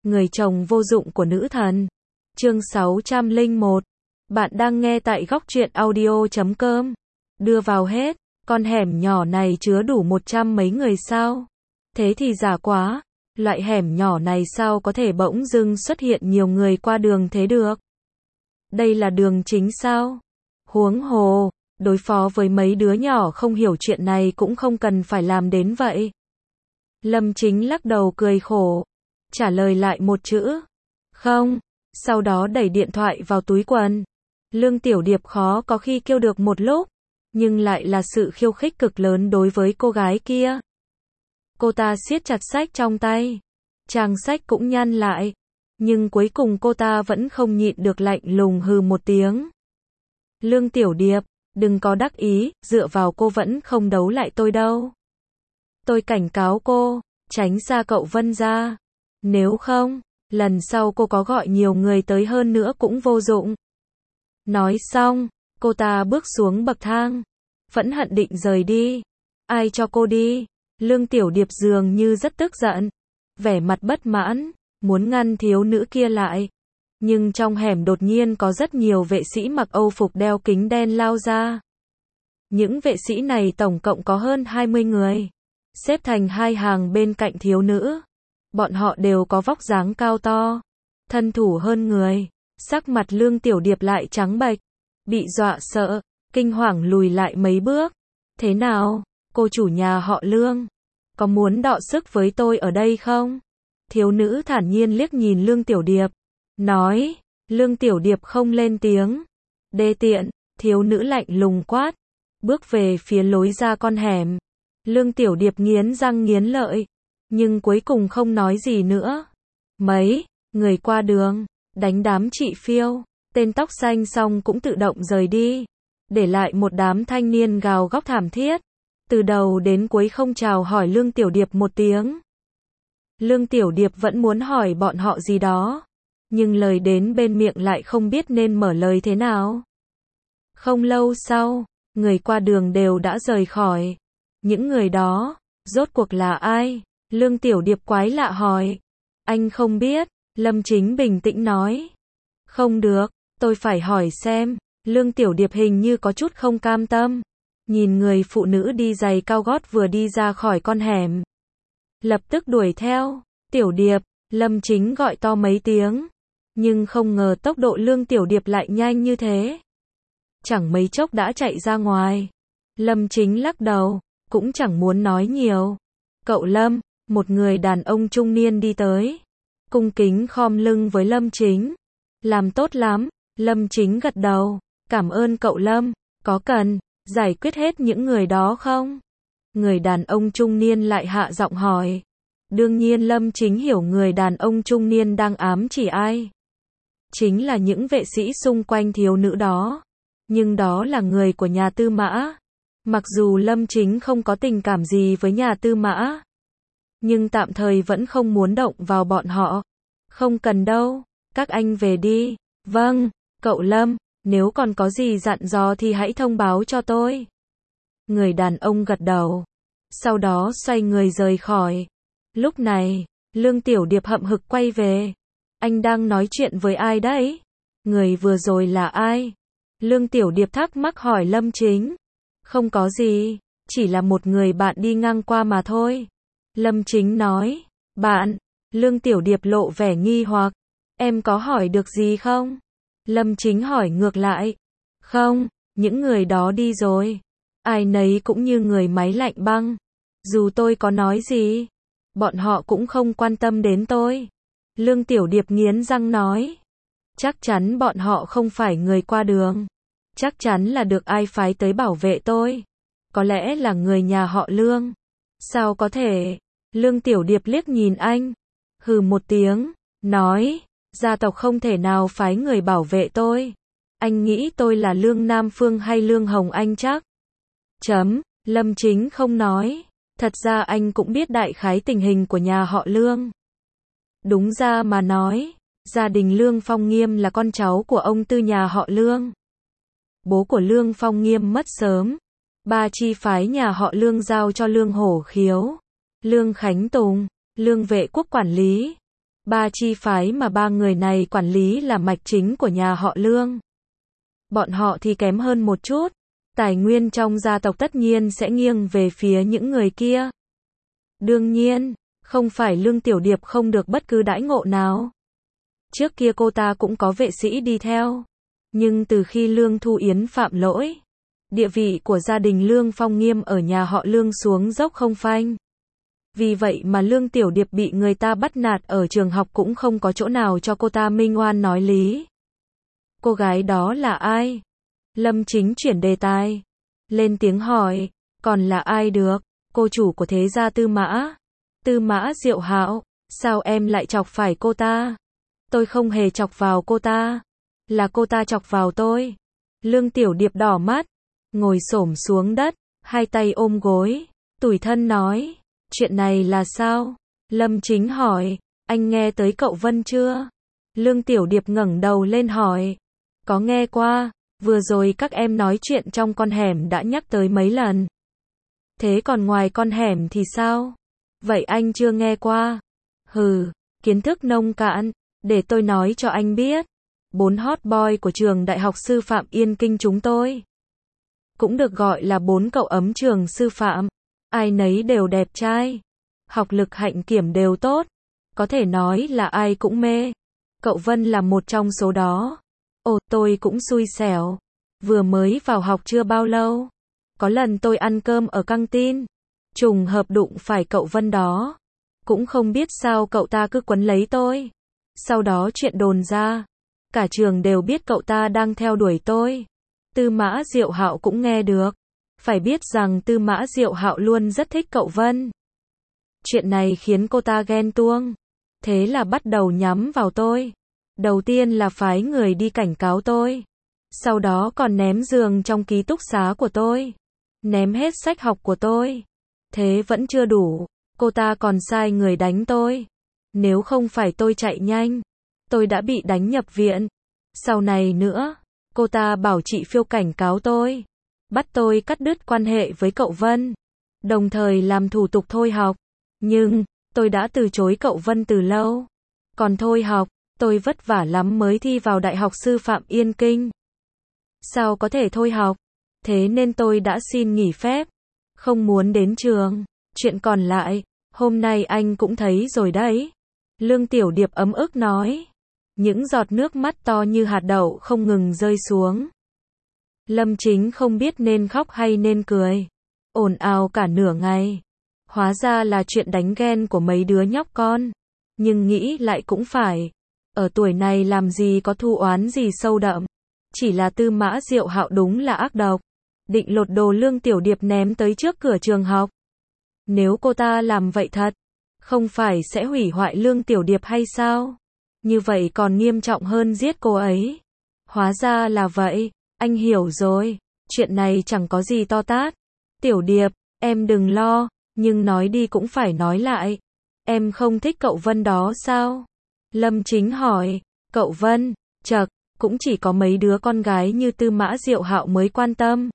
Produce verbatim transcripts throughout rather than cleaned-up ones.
người chồng vô dụng của nữ thần. Chương sáu trăm lẻ một. Bạn đang nghe tại góc truyện audio chấm com. Đưa vào hết, con hẻm nhỏ này chứa đủ một trăm mấy người sao? Thế thì giả quá, loại hẻm nhỏ này sao có thể bỗng dưng xuất hiện nhiều người qua đường thế được? Đây là đường chính sao? Huống hồ, đối phó với mấy đứa nhỏ không hiểu chuyện này cũng không cần phải làm đến vậy. Lâm Chính lắc đầu cười khổ, trả lời lại một chữ, không, sau đó đẩy điện thoại vào túi quần. Lương Tiểu Điệp khó có khi kêu được một lúc, nhưng lại là sự khiêu khích cực lớn đối với cô gái kia. Cô ta siết chặt sách trong tay, trang sách cũng nhăn lại, nhưng cuối cùng cô ta vẫn không nhịn được lạnh lùng hừ một tiếng. Lương Tiểu Điệp, đừng có đắc ý, dựa vào cô vẫn không đấu lại tôi đâu. Tôi cảnh cáo cô, tránh xa cậu Vân ra. Nếu không, lần sau cô có gọi nhiều người tới hơn nữa cũng vô dụng. Nói xong, cô ta bước xuống bậc thang, phẫn hận định rời đi. Ai cho cô đi? Lương Tiểu Điệp dường như rất tức giận, vẻ mặt bất mãn, muốn ngăn thiếu nữ kia lại. Nhưng trong hẻm đột nhiên có rất nhiều vệ sĩ mặc Âu phục đeo kính đen lao ra. Những vệ sĩ này tổng cộng có hơn hai mươi người, xếp thành hai hàng bên cạnh thiếu nữ. Bọn họ đều có vóc dáng cao to, thân thủ hơn người. Sắc mặt Lương Tiểu Điệp lại trắng bệch, bị dọa sợ, kinh hoàng lùi lại mấy bước. Thế nào, cô chủ nhà họ Lương, có muốn đọ sức với tôi ở đây không? Thiếu nữ thản nhiên liếc nhìn Lương Tiểu Điệp, nói. Lương Tiểu Điệp không lên tiếng. Đê tiện, thiếu nữ lạnh lùng quát, bước về phía lối ra con hẻm. Lương Tiểu Điệp nghiến răng nghiến lợi, nhưng cuối cùng không nói gì nữa. Mấy người qua đường đánh đám chị Phiêu, tên tóc xanh xong cũng tự động rời đi, để lại một đám thanh niên gào góc thảm thiết, từ đầu đến cuối không chào hỏi Lương Tiểu Điệp một tiếng. Lương Tiểu Điệp vẫn muốn hỏi bọn họ gì đó, nhưng lời đến bên miệng lại không biết nên mở lời thế nào. Không lâu sau, người qua đường đều đã rời khỏi. Những người đó, rốt cuộc là ai? Lương Tiểu Điệp quái lạ hỏi. Anh không biết, Lâm Chính bình tĩnh nói. Không được, tôi phải hỏi xem. Lương Tiểu Điệp hình như có chút không cam tâm, nhìn người phụ nữ đi giày cao gót vừa đi ra khỏi con hẻm, lập tức đuổi theo. Tiểu Điệp, Lâm Chính gọi to mấy tiếng, nhưng không ngờ tốc độ Lương Tiểu Điệp lại nhanh như thế. Chẳng mấy chốc đã chạy ra ngoài. Lâm Chính lắc đầu, cũng chẳng muốn nói nhiều. Cậu Lâm, một người đàn ông trung niên đi tới, cung kính khom lưng với Lâm Chính. Làm tốt lắm. Lâm Chính gật đầu, cảm ơn cậu Lâm. Có cần giải quyết hết những người đó không? Người đàn ông trung niên lại hạ giọng hỏi. Đương nhiên Lâm Chính hiểu người đàn ông trung niên đang ám chỉ ai. Chính là những vệ sĩ xung quanh thiếu nữ đó. Nhưng đó là người của nhà Tư Mã. Mặc dù Lâm Chính không có tình cảm gì với nhà Tư Mã, nhưng tạm thời vẫn không muốn động vào bọn họ. Không cần đâu, các anh về đi. Vâng, cậu Lâm, nếu còn có gì dặn dò thì hãy thông báo cho tôi. Người đàn ông gật đầu, sau đó xoay người rời khỏi. Lúc này, Lương Tiểu Điệp hậm hực quay về. Anh đang nói chuyện với ai đấy? Người vừa rồi là ai? Lương Tiểu Điệp thắc mắc hỏi Lâm Chính. Không có gì, chỉ là một người bạn đi ngang qua mà thôi. Lâm Chính nói. Bạn? Lương Tiểu Điệp lộ vẻ nghi hoặc. Em có hỏi được gì không? Lâm Chính hỏi ngược lại. Không, những người đó đi rồi. Ai nấy cũng như người máy lạnh băng. Dù tôi có nói gì, bọn họ cũng không quan tâm đến tôi. Lương Tiểu Điệp nghiến răng nói. Chắc chắn bọn họ không phải người qua đường. Chắc chắn là được ai phái tới bảo vệ tôi. Có lẽ là người nhà họ Lương. Sao có thể? Lương Tiểu Điệp liếc nhìn anh, hừ một tiếng, nói. Gia tộc không thể nào phái người bảo vệ tôi. Anh nghĩ tôi là Lương Nam Phương hay Lương Hồng Anh chắc? Chấm. Lâm Chính không nói. Thật ra anh cũng biết đại khái tình hình của nhà họ Lương. Đúng ra mà nói, gia đình Lương Phong Nghiêm là con cháu của ông Tư nhà họ Lương. Bố của Lương Phong Nghiêm mất sớm. Ba chi phái nhà họ Lương giao cho Lương Hổ Khiếu, Lương Khánh Tùng, Lương Vệ Quốc quản lý. Ba chi phái mà ba người này quản lý là mạch chính của nhà họ Lương. Bọn họ thì kém hơn một chút, tài nguyên trong gia tộc tất nhiên sẽ nghiêng về phía những người kia. Đương nhiên, không phải Lương Tiểu Điệp không được bất cứ đãi ngộ nào. Trước kia cô ta cũng có vệ sĩ đi theo. Nhưng từ khi Lương Thu Yến phạm lỗi, địa vị của gia đình Lương Phong Nghiêm ở nhà họ Lương xuống dốc không phanh. Vì vậy mà Lương Tiểu Điệp bị người ta bắt nạt ở trường học cũng không có chỗ nào cho cô ta minh oan nói lý. Cô gái đó là ai? Lâm Chính chuyển đề tài. Lên tiếng hỏi, còn là ai được? Cô chủ của thế gia Tư Mã. Tư Mã Diệu Hạo, sao em lại chọc phải cô ta? Tôi không hề chọc vào cô ta. Là cô ta chọc vào tôi. Lương Tiểu Điệp đỏ mắt, ngồi xổm xuống đất, hai tay ôm gối, tủi thân nói, chuyện này là sao? Lâm Chính hỏi, anh nghe tới cậu Vân chưa? Lương Tiểu Điệp ngẩng đầu lên hỏi, có nghe qua, vừa rồi các em nói chuyện trong con hẻm đã nhắc tới mấy lần. Thế còn ngoài con hẻm thì sao? Vậy anh chưa nghe qua? Hừ, kiến thức nông cạn, để tôi nói cho anh biết. Bốn hot boy của trường Đại học Sư phạm Yên Kinh chúng tôi. Cũng được gọi là bốn cậu ấm trường sư phạm. Ai nấy đều đẹp trai. Học lực hạnh kiểm đều tốt. Có thể nói là ai cũng mê. Cậu Vân là một trong số đó. Ồ, tôi cũng xui xẻo. Vừa mới vào học chưa bao lâu. Có lần tôi ăn cơm ở căng tin. Trùng hợp đụng phải cậu Vân đó. Cũng không biết sao cậu ta cứ quấn lấy tôi. Sau đó chuyện đồn ra. Cả trường đều biết cậu ta đang theo đuổi tôi. Tư Mã Diệu Hạo cũng nghe được. Phải biết rằng Tư Mã Diệu Hạo luôn rất thích cậu Vân. Chuyện này khiến cô ta ghen tuông. Thế là bắt đầu nhắm vào tôi. Đầu tiên là phái người đi cảnh cáo tôi. Sau đó còn ném giường trong ký túc xá của tôi. Ném hết sách học của tôi. Thế vẫn chưa đủ. Cô ta còn sai người đánh tôi. Nếu không phải tôi chạy nhanh, tôi đã bị đánh nhập viện. Sau này nữa, cô ta bảo chị Phiêu cảnh cáo tôi. Bắt tôi cắt đứt quan hệ với cậu Vân. Đồng thời làm thủ tục thôi học. Nhưng, tôi đã từ chối cậu Vân từ lâu. Còn thôi học, tôi vất vả lắm mới thi vào Đại học Sư phạm Yên Kinh. Sao có thể thôi học? Thế nên tôi đã xin nghỉ phép. Không muốn đến trường. Chuyện còn lại, hôm nay anh cũng thấy rồi đấy. Lương Tiểu Điệp ấm ức nói. Những giọt nước mắt to như hạt đậu không ngừng rơi xuống. Lâm Chính không biết nên khóc hay nên cười. Ồn ào cả nửa ngày. Hóa ra là chuyện đánh ghen của mấy đứa nhóc con. Nhưng nghĩ lại cũng phải. Ở tuổi này làm gì có thù oán gì sâu đậm. Chỉ là Tư Mã Diệu Hạo đúng là ác độc. Định lột đồ Lương Tiểu Điệp ném tới trước cửa trường học. Nếu cô ta làm vậy thật, không phải sẽ hủy hoại Lương Tiểu Điệp hay sao? Như vậy còn nghiêm trọng hơn giết cô ấy. Hóa ra là vậy, anh hiểu rồi. Chuyện này chẳng có gì to tát. Tiểu Điệp, em đừng lo, nhưng nói đi cũng phải nói lại. Em không thích cậu Vân đó sao? Lâm Chính hỏi, cậu Vân, chậc, cũng chỉ có mấy đứa con gái như Tư Mã Diệu Hạo mới quan tâm.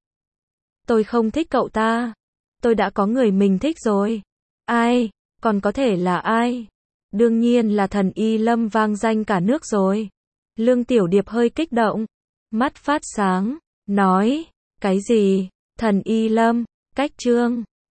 Tôi không thích cậu ta. Tôi đã có người mình thích rồi. Ai? Còn có thể là ai? Đương nhiên là Thần Y Lâm vang danh cả nước rồi. Lương Tiểu Điệp hơi kích động. Mắt phát sáng. Nói. Cái gì? Thần Y Lâm? Cách Trương.